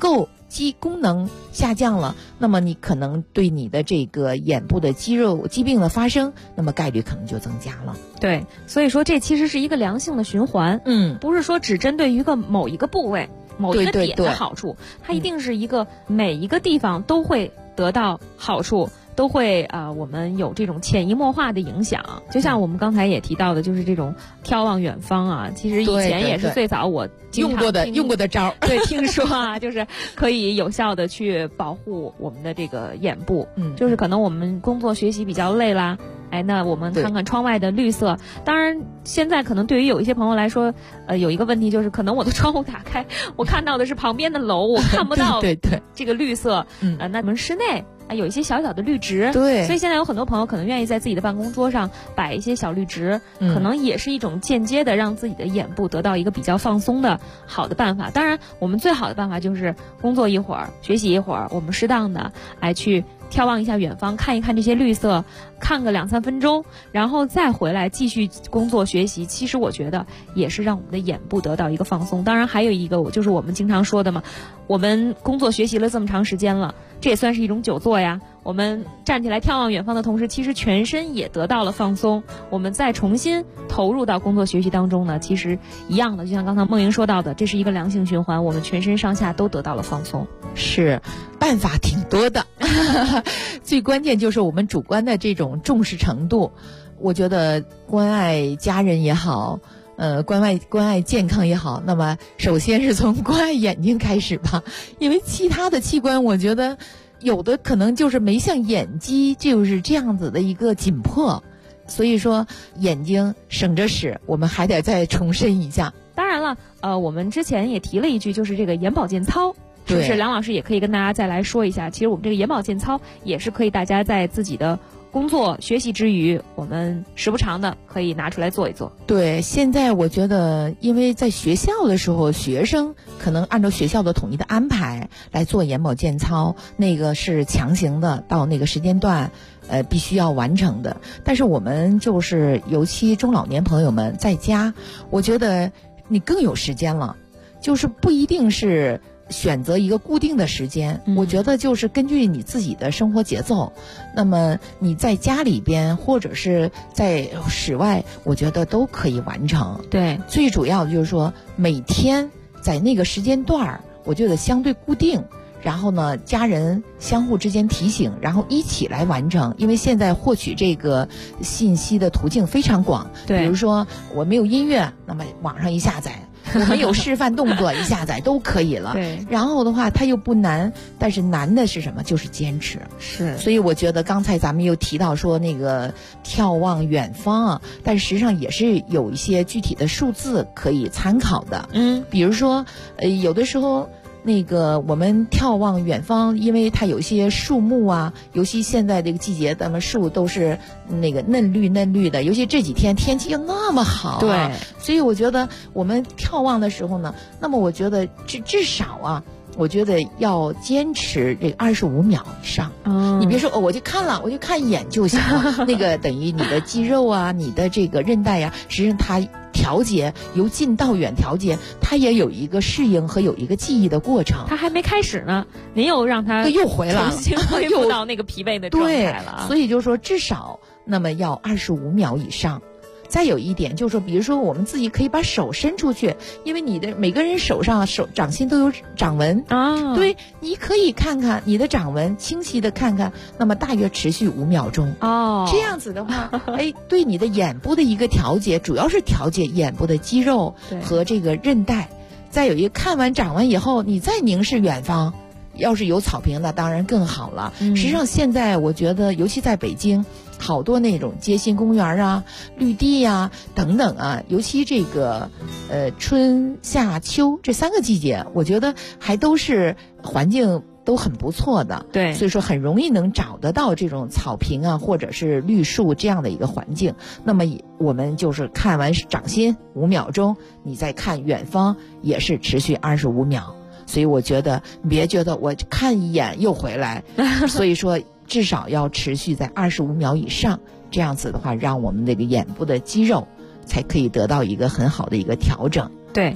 肌功能下降了，那么你可能对你的这个眼部的肌肉疾病的发生，那么概率可能就增加了。
对，所以说这其实是一个良性的循环，不是说只针对于某一个部位、某一个点的好处，它一定是一个每一个地方都会得到好处。都会我们有这种潜移默化的影响，就像我们刚才也提到的，就是这种眺望远方啊，其实以前也是最早我
用过的招。
对，听说啊，就是可以有效的去保护我们的这个眼部。就是可能我们工作学习比较累啦，那我们看看窗外的绿色。当然，现在可能对于有一些朋友来说，有一个问题就是，可能我的窗户打开，我看到的是旁边的楼，我看不到这个绿色。那我们室内有一些小小的绿植，
对，
所以现在有很多朋友可能愿意在自己的办公桌上摆一些小绿植，可能也是一种间接的让自己的眼部得到一个比较放松的好的办法。当然，我们最好的办法就是工作一会儿，学习一会儿，我们适当的去眺望一下远方，看一看这些绿色，看个2-3分钟，然后再回来继续工作学习。其实我觉得也是让我们的眼部得到一个放松。当然还有一个就是我们经常说的嘛，我们工作学习了这么长时间了，这也算是一种久坐呀。我们站起来眺望远方的同时，其实全身也得到了放松。我们再重新投入到工作学习当中呢，其实一样的，就像刚才梦莹说到的，这是一个良性循环，我们全身上下都得到了放松。
是，办法挺多的最关键就是我们主观的这种重视程度。我觉得关爱家人也好，关爱健康也好，那么首先是从关爱眼睛开始吧，因为其他的器官我觉得有的可能就是没像眼肌就是这样子的一个紧迫，所以说眼睛省着使，我们还得再重申一下。
当然了，我们之前也提了一句，就是这个眼保健操，是不是梁老师也可以跟大家再来说一下？其实我们这个眼保健操也是可以大家在自己的工作学习之余，我们时不常的可以拿出来做一做。
对，现在我觉得因为在学校的时候，学生可能按照学校的统一的安排来做眼保健操，那个是强行的，到那个时间段必须要完成的。但是我们就是尤其中老年朋友们在家，我觉得你更有时间了，就是不一定是选择一个固定的时间，我觉得就是根据你自己的生活节奏，那么你在家里边或者是在室外，我觉得都可以完成。
对，
最主要的就是说每天在那个时间段我觉得相对固定，然后呢家人相互之间提醒，然后一起来完成。因为现在获取这个信息的途径非常广，比如说我没有音乐，那么网上一下载，我们有示范动作一下载都可以了。
对，
然后的话它又不难，但是难的是什么？就是坚持。
是，
所以我觉得刚才咱们又提到说那个眺望远方啊，但实际上也是有一些具体的数字可以参考的。比如说有的时候那个我们眺望远方，因为它有些树木啊，尤其现在这个季节，咱们树都是那个嫩绿的，尤其这几天天气又那么好，
对，
所以我觉得我们眺望的时候呢，那么我觉得至少啊，我觉得要坚持这25秒以上。你别说我就看一眼就行了那个等于你的肌肉啊，你的这个韧带啊，实际上它调节由近到远调节，它也有一个适应和有一个记忆的过程。
它还没开始呢，您又让它
又回来了，
重新恢复到那个疲惫的状态了。
所以就是说至少那么要25秒以上。再有一点就是说，比如说我们自己可以把手伸出去，因为你的每个人手上掌心都有掌纹
啊，
对，你可以看看你的掌纹，清晰的看看，那么大约持续5秒钟
哦。
这样子的话，对你的眼部的一个调节，主要是调节眼部的肌肉和这个韧带。再有一个，看完掌纹以后，你再凝视远方。要是有草坪那当然更好了。实际上现在我觉得尤其在北京，好多那种街心公园啊、绿地啊等等啊，尤其这个春夏秋这3个季节，我觉得还都是环境都很不错的。
对，
所以说很容易能找得到这种草坪啊或者是绿树这样的一个环境。那么我们就是看完掌心5秒钟，你再看远方也是持续25秒。所以我觉得别觉得我看一眼又回来所以说至少要持续在25秒以上，这样子的话让我们那个眼部的肌肉才可以得到一个很好的一个调整。
对，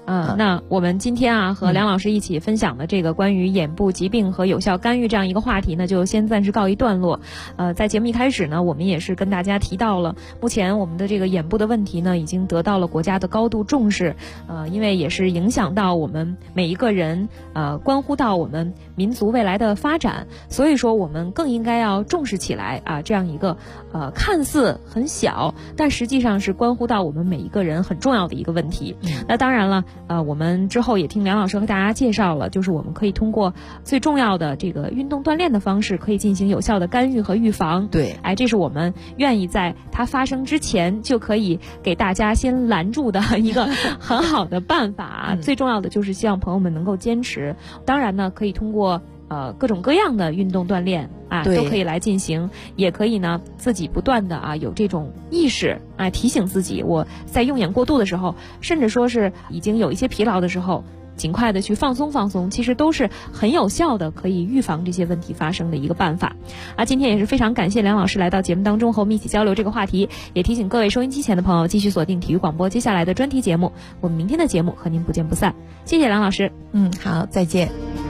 那我们今天啊和梁老师一起分享的这个关于眼部疾病和有效干预这样一个话题呢，就先暂时告一段落。在节目一开始呢，我们也是跟大家提到了，目前我们的这个眼部的问题呢，已经得到了国家的高度重视。因为也是影响到我们每一个人，关乎到我们民族未来的发展，所以说我们更应该要重视起来啊，这样一个看似很小，但实际上是关乎到我们每一个人很重要的一个问题。那当然了，我们之后也听梁老师和大家介绍了，就是我们可以通过最重要的这个运动锻炼的方式，可以进行有效的干预和预防。
对，
这是我们愿意在它发生之前就可以给大家先拦住的一个很好的办法。最重要的就是希望朋友们能够坚持。当然呢，可以通过各种各样的运动锻炼都可以来进行，也可以呢自己不断的有这种意识提醒自己，我在用眼过度的时候，甚至说是已经有一些疲劳的时候，尽快的去放松放松，其实都是很有效的，可以预防这些问题发生的一个办法。今天也是非常感谢梁老师来到节目当中和我们一起交流这个话题，也提醒各位收音机前的朋友继续锁定体育广播接下来的专题节目，我们明天的节目和您不见不散。谢谢梁老师。
好，再见。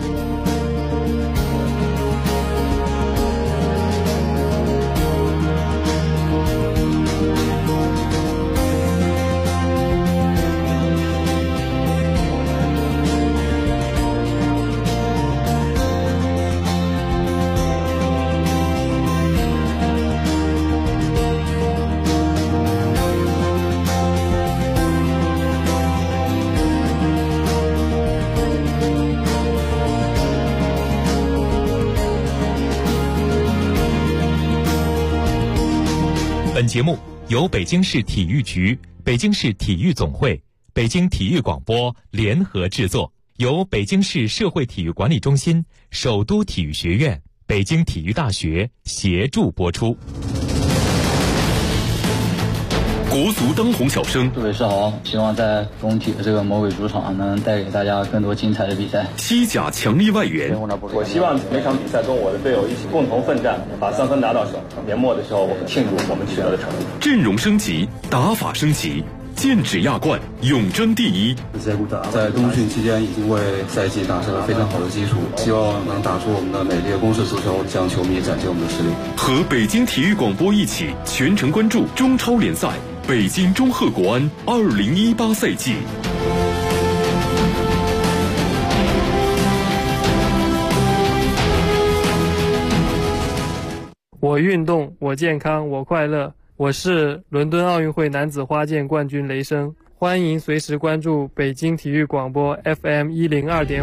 本节目由北京市体育局、北京市体育总会、北京体育广播联合制作，由北京市社会体育管理中心、首都体育学院、北京体育大学协助播出。
国足当红小生，
各位是好，希望在工体的这个魔鬼主场能带给大家更多精彩的比赛。
西甲强力外援，
我希望每场比赛跟我的队友一起共同奋战，把3分拿到手。年末的时候，我们庆祝我们取得的成绩。
阵容升级，打法升级，剑指亚冠，永争第一。
在冬训期间已经为赛季打下了非常好的基础，希望能打出我们的美丽的攻势足球，向球迷展现我们的实力。
和北京体育广播一起全程关注中超联赛北京中赫国安2018赛季。
我运动，我健康，我快乐。我是伦敦奥运会男子花剑冠军雷声，欢迎随时关注北京体育广播 FM 102.5。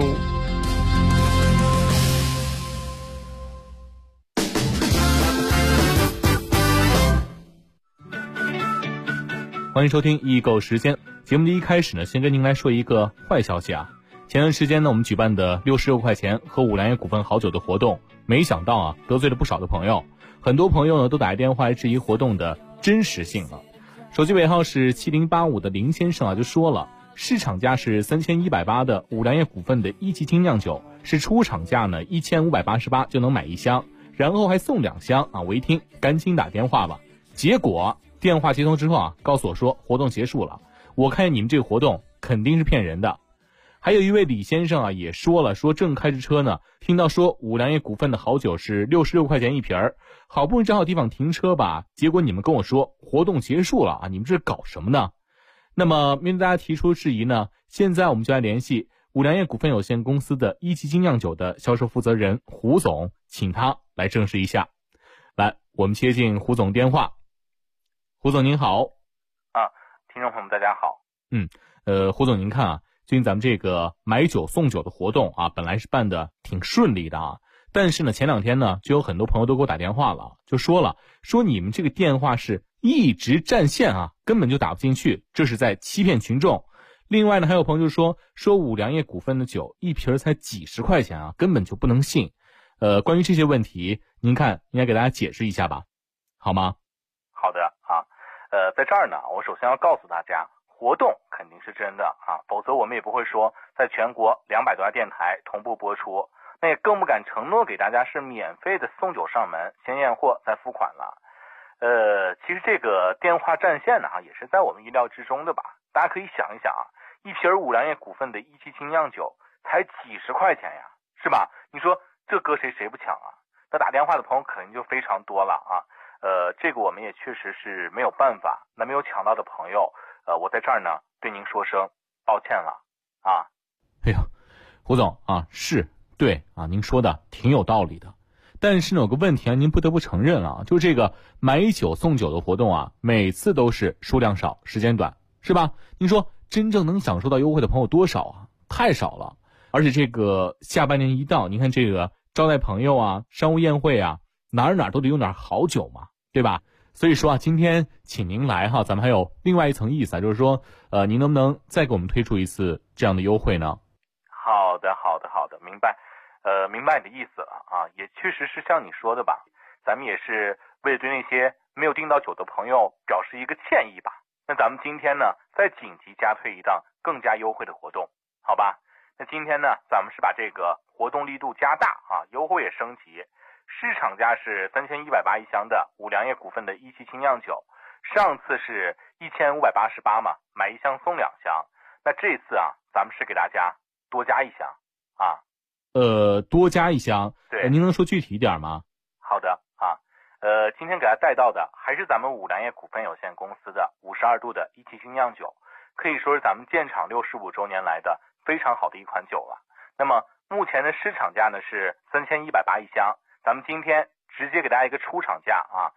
欢迎收听易购时间。节目的一开始呢，先跟您来说一个坏消息啊。前段时间呢，我们举办的66块钱喝五粮液股份好酒的活动，没想到啊，得罪了不少的朋友。很多朋友呢都打来电话来质疑活动的真实性了。手机尾号是7085的林先生啊就说了，市场价是3180的五粮液股份的1级精酿酒，是出厂价呢1588就能买1箱，然后还送2箱啊！我一听赶紧打电话吧，结果电话接通之后啊，告诉我说活动结束了。我看见你们这个活动肯定是骗人的。还有一位李先生啊也说了，说正开着车呢，听到说五粮液股份的好酒是66块钱一瓶儿，好不容易找好地方停车吧，结果你们跟我说活动结束了啊，你们这搞什么呢？那么面对大家提出质疑呢，现在我们就来联系五粮液股份有限公司的1级精酿酒的销售负责人胡总，请他来证实一下。来，我们接进胡总电话。胡总您好。
听众朋友们大家好。
胡总您看啊，最近咱们这个买酒送酒的活动啊，本来是办的挺顺利的啊，但是呢前2天呢就有很多朋友都给我打电话了，就说你们这个电话是一直占线啊，根本就打不进去，这是在欺骗群众。另外呢还有朋友就说五粮液股份的酒一瓶才几十块钱啊，根本就不能信。关于这些问题，您看应该给大家解释一下吧，好吗？
好的啊，在这儿呢，我首先要告诉大家，活动肯定是真的啊，否则我们也不会说在全国200多家电台同步播出，那也更不敢承诺给大家是免费的送酒上门，先验货再付款了。其实这个电话占线呢也是在我们意料之中的吧。大家可以想一想啊， 一瓶五粮液股份的17精酿酒才几十块钱呀，是吧？你说这搁谁不抢啊？那打电话的朋友肯定就非常多了啊。这个我们也确实是没有办法。那没有抢到的朋友，我在这儿呢对您说声抱歉了啊。
哎呀，胡总啊，是对啊，您说的挺有道理的。但是呢，有个问题啊，您不得不承认啊，就这个买酒送酒的活动啊，每次都是数量少，时间短，是吧？您说真正能享受到优惠的朋友多少啊？太少了。而且这个下半年一到，您看这个招待朋友啊，商务宴会啊，哪儿都得用点好酒嘛，对吧？所以说啊，今天请您来哈，咱们还有另外一层意思啊，就是说，您能不能再给我们推出一次这样的优惠呢？
好的，明白，明白你的意思了啊，也确实是像你说的吧，咱们也是为了对那些没有订到酒的朋友表示一个歉意吧。那咱们今天呢，再紧急加推一档更加优惠的活动，好吧？那今天呢，咱们是把这个活动力度加大啊，优惠也升级。市场价是3180一箱的五粮液股份的17精酿酒，上次是1588嘛，买一箱送2箱。那这次啊，咱们是给大家多加一箱啊。
多加一箱，
对，
您能说具体一点吗？
好的啊，今天给大家带到的还是咱们五粮液股份有限公司的52度的17精酿酒，可以说是咱们建厂65周年来的非常好的一款酒了。那么目前的市场价呢是3180一箱，咱们今天直接给大家一个出厂价啊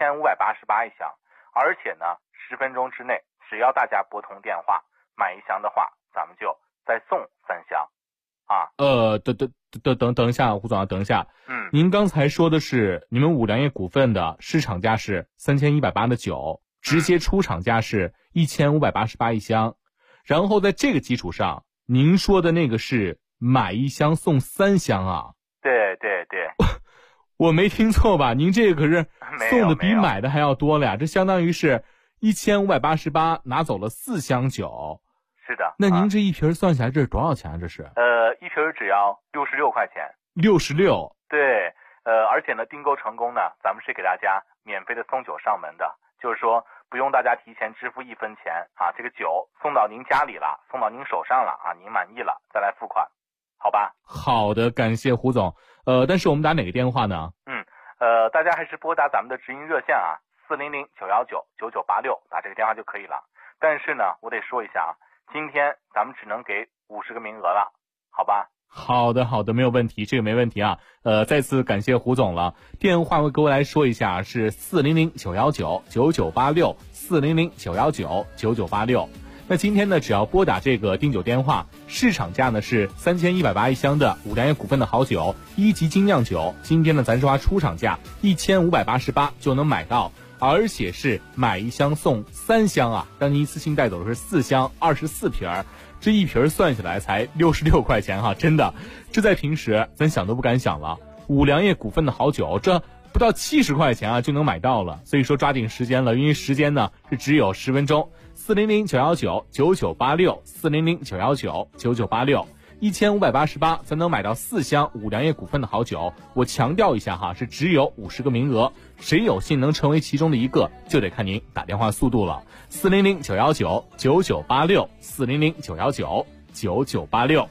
，1588一箱，而且呢10分钟之内，只要大家拨通电话买一箱的话，咱们就再送3箱啊。
等一下，胡总啊，等一下。您刚才说的是你们五粮液股份的市场价是3180的酒，直接出厂价是1588一箱，然后在这个基础上，您说的那个是买一箱送3箱啊？
对，
我没听错吧？您这个可是送的比买的还要多了呀，这相当于是1588拿走了4箱酒。
是的。
那您这一瓶算下来这是多少钱啊？这是？
一瓶只要66块钱。
66。
对，而且呢，订购成功呢，咱们是给大家免费的送酒上门的，就是说不用大家提前支付1分钱啊，这个酒送到您家里了，送到您手上了啊，您满意了再来付款，好吧？
好的，感谢胡总。但是我们打哪个电话呢？
大家还是拨打咱们的直营热线啊，400-919-9986，打这个电话就可以了。但是呢，我得说一下啊，今天咱们只能给50个名额了，好吧？
好的，没有问题，这个没问题啊。再次感谢胡总了。电话我各位来说一下，是400-919-9986 400-919-9986。那今天呢，只要拨打这个订酒电话，市场价呢是3180一箱的五粮液股份的好酒1级精酿酒，今天呢咱是花出厂价1588就能买到，而且是买一箱送3箱啊，让您一次性带走的是4箱24瓶，这一瓶算下来才66块钱哈，真的，这在平时咱想都不敢想了。五粮液股份的好酒，这不到70块钱啊就能买到了，所以说抓紧时间了，因为时间呢是只有10分钟。400-919-9986 400-919-9986 1588才能买到4箱五粮液股份的好酒。我强调一下哈，是只有50个名额，谁有幸能成为其中的一个，就得看您打电话速度了。400-919-9986 400-919-9986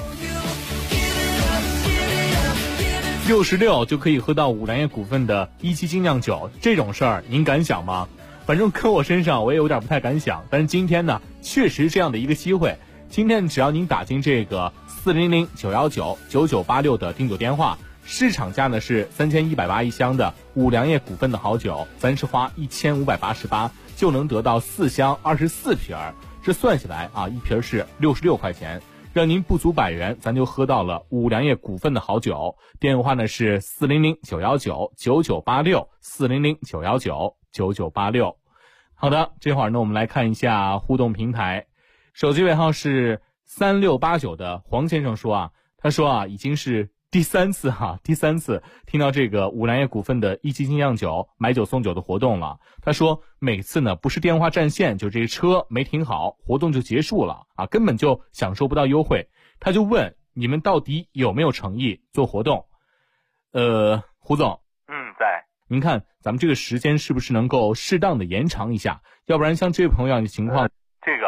66就可以喝到五粮液股份的1级精酿酒，这种事儿您敢想吗？反正搁我身上我也有点不太敢想，但是今天呢确实这样的一个机会，今天只要您打进这个400-919-9986的订酒电话，市场价呢是3180一箱的五粮液股份的好酒，咱是花1588就能得到4箱24瓶，这算下来啊，一瓶是66块钱，让您不足100元，咱就喝到了五粮液股份的好酒。电话呢是400-919-9986 400-919-9986。好的，这会儿呢我们来看一下互动平台，手机尾号是3689的黄先生说啊，他说啊已经是第三次听到这个五粮液股份的1级精酿酒买酒送酒的活动了。他说每次呢不是电话占线，就这个车没停好，活动就结束了啊，根本就享受不到优惠。他就问你们到底有没有诚意做活动？胡总，
在。
您看咱们这个时间是不是能够适当的延长一下？要不然像这位朋友的情况，
这个我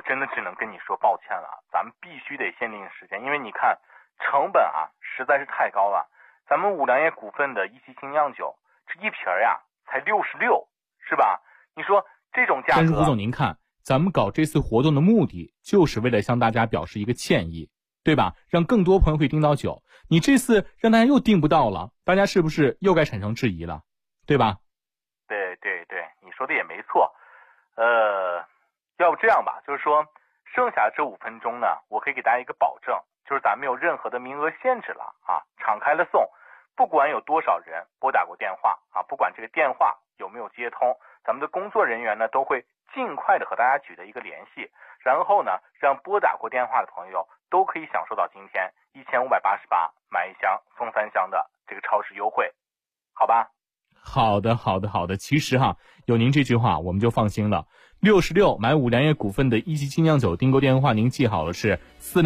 真的只能跟你说抱歉了，咱们必须得限定时间，因为你看成本啊实在是太高了。咱们五粮液股份的一期精酿酒，这一瓶呀才66，是吧？你说这种价格。
但是胡总您看，咱们搞这次活动的目的就是为了向大家表示一个歉意，对吧？让更多朋友可以订到酒。你这次让大家又订不到了，大家是不是又该产生质疑了，对吧？
对对对，你说的也没错。要不这样吧，就是说剩下这5分钟呢，我可以给大家一个保证，就是咱没有任何的名额限制了啊，敞开了送，不管有多少人拨打过电话啊，不管这个电话有没有接通，咱们的工作人员呢都会尽快的和大家取得一个联系，然后呢让拨打过电话的朋友都可以享受到今天1588买1箱送3箱的这个超市优惠，好吧？
好的。其实有您这句话我们就放心了。66买五粮液股份的一级精酿酒订购电话您记好了，是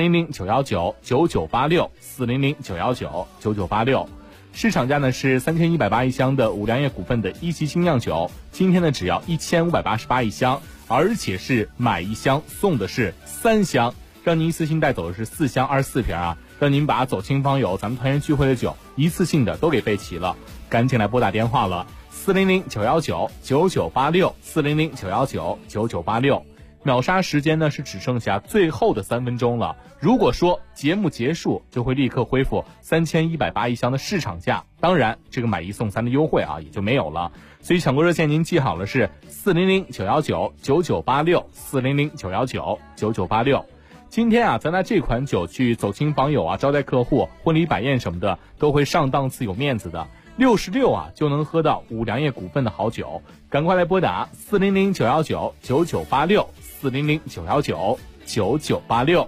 400-919-9986 400-919-9986。市场价呢是3180一箱的五粮液股份的一级精酿酒，今天呢只要1588一箱，而且是买1箱送的是3箱，让您一次性带走的是4箱24瓶啊，让您把走亲访友咱们团圆聚会的酒一次性的都给备齐了。赶紧来拨打电话了，400-919-9986 400-919-9986。秒杀时间呢是只剩下最后的3分钟了，如果说节目结束就会立刻恢复3180一箱的市场价，当然这个买1送3的优惠啊也就没有了。所以抢购热线您记好了，是400-919-9986 400-919-9986。今天啊咱拿这款酒去走亲访友啊，招待客户，婚礼摆宴什么的都会上档次有面子的。66啊就能喝到五粮液股份的好酒，赶快来拨打400-919-9986 400-919-9986。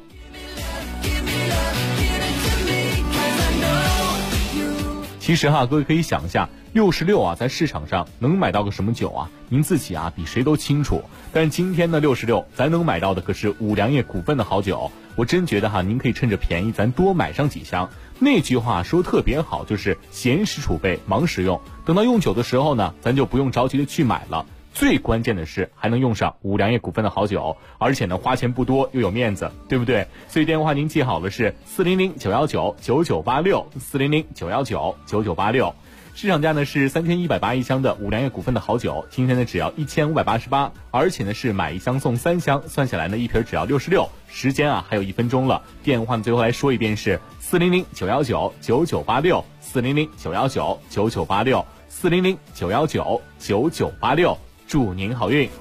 其实各位可以想一下，66啊在市场上能买到个什么酒啊？您自己比谁都清楚。但今天的66咱能买到的可是五粮液股份的好酒，我真觉得您可以趁着便宜咱多买上几箱。那句话说特别好，就是闲时储备忙时用，等到用酒的时候呢咱就不用着急的去买了。最关键的是还能用上五粮液股份的好酒，而且呢花钱不多又有面子，对不对？所以电话您记好了，是400-919-9986 400-919-9986。市场价呢是3180一箱的五粮液股份的好酒，今天呢只要1588，而且呢是买1箱送3箱，算下来呢一瓶只要66。时间还有1分钟了，电话呢最后来说一遍是400-919-9986 400-919-9986 400-919-9986。祝您好运。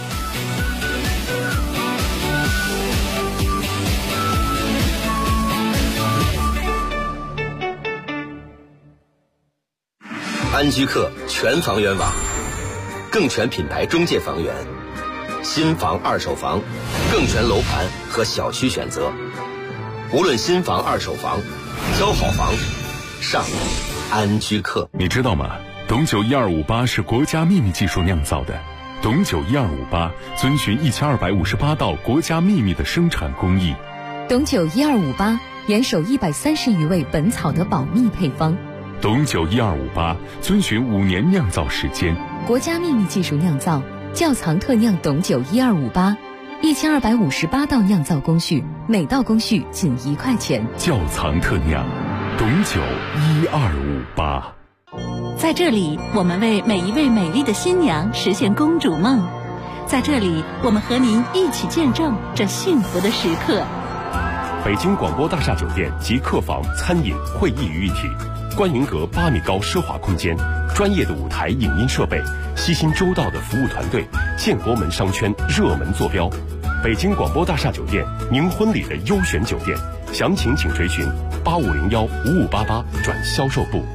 安居客全房源网，更全品牌中介房源，新房二手房，更全楼盘和小区选择。无论新房二手房，挑好房上安居客。
你知道吗？董酒1258是国家秘密技术酿造的。董酒1258遵循1258道国家秘密的生产工艺。
董酒1258严守130余味本草的保密配方。
董酒1258遵循5年酿造时间，
国家秘密技术酿造，窖藏特酿董酒1258，1258道酿造工序，每道工序仅1块钱。
窖藏特酿，董酒1258。
在这里，我们为每一位美丽的新娘实现公主梦。在这里，我们和您一起见证这幸福的时刻。
北京广播大厦酒店集客房、餐饮、会议于一体，观云阁8米高奢华空间，专业的舞台影音设备，悉心周到的服务团队，建国门商圈热门坐标。北京广播大厦酒店，您婚礼的优选酒店，详情请垂询8501-5588转销售部。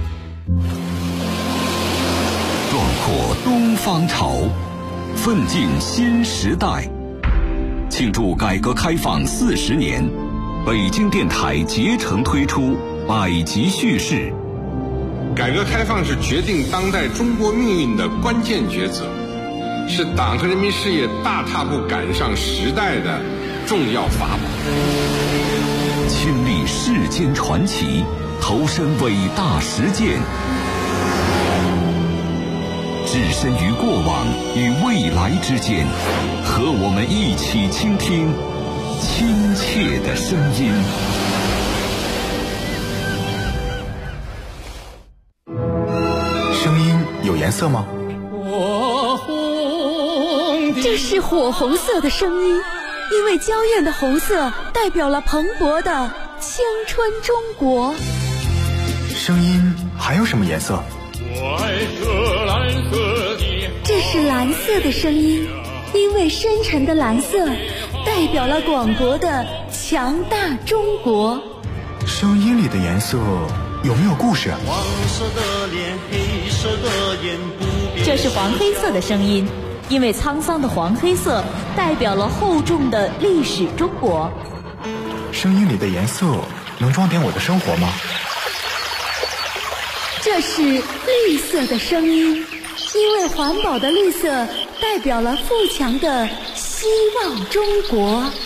壮阔东方潮，奋进新时代。庆祝改革开放40年，北京电台竭诚推出百集叙事。
改革开放是决定当代中国命运的关键抉择，是党和人民事业大踏步赶上时代的重要法宝。
亲历世间传奇，投身伟大实践， 置身于过往与未来之间，和我们一起倾听亲切的声音。
声音有颜色吗？
这是火红色的声音，因为娇艳的红色代表了蓬勃的青春中国。
声音还有什么颜色？
这是蓝色的声音，因为深沉的蓝色代表了广博的强大中国。
声音里的颜色有没有故事？
这是黄黑色的声音，因为沧桑的黄黑色代表了厚重的历史中国。
声音里的颜色能装点我的生活吗？
这是绿色的声音，因为环保的绿色代表了富强的希望中国。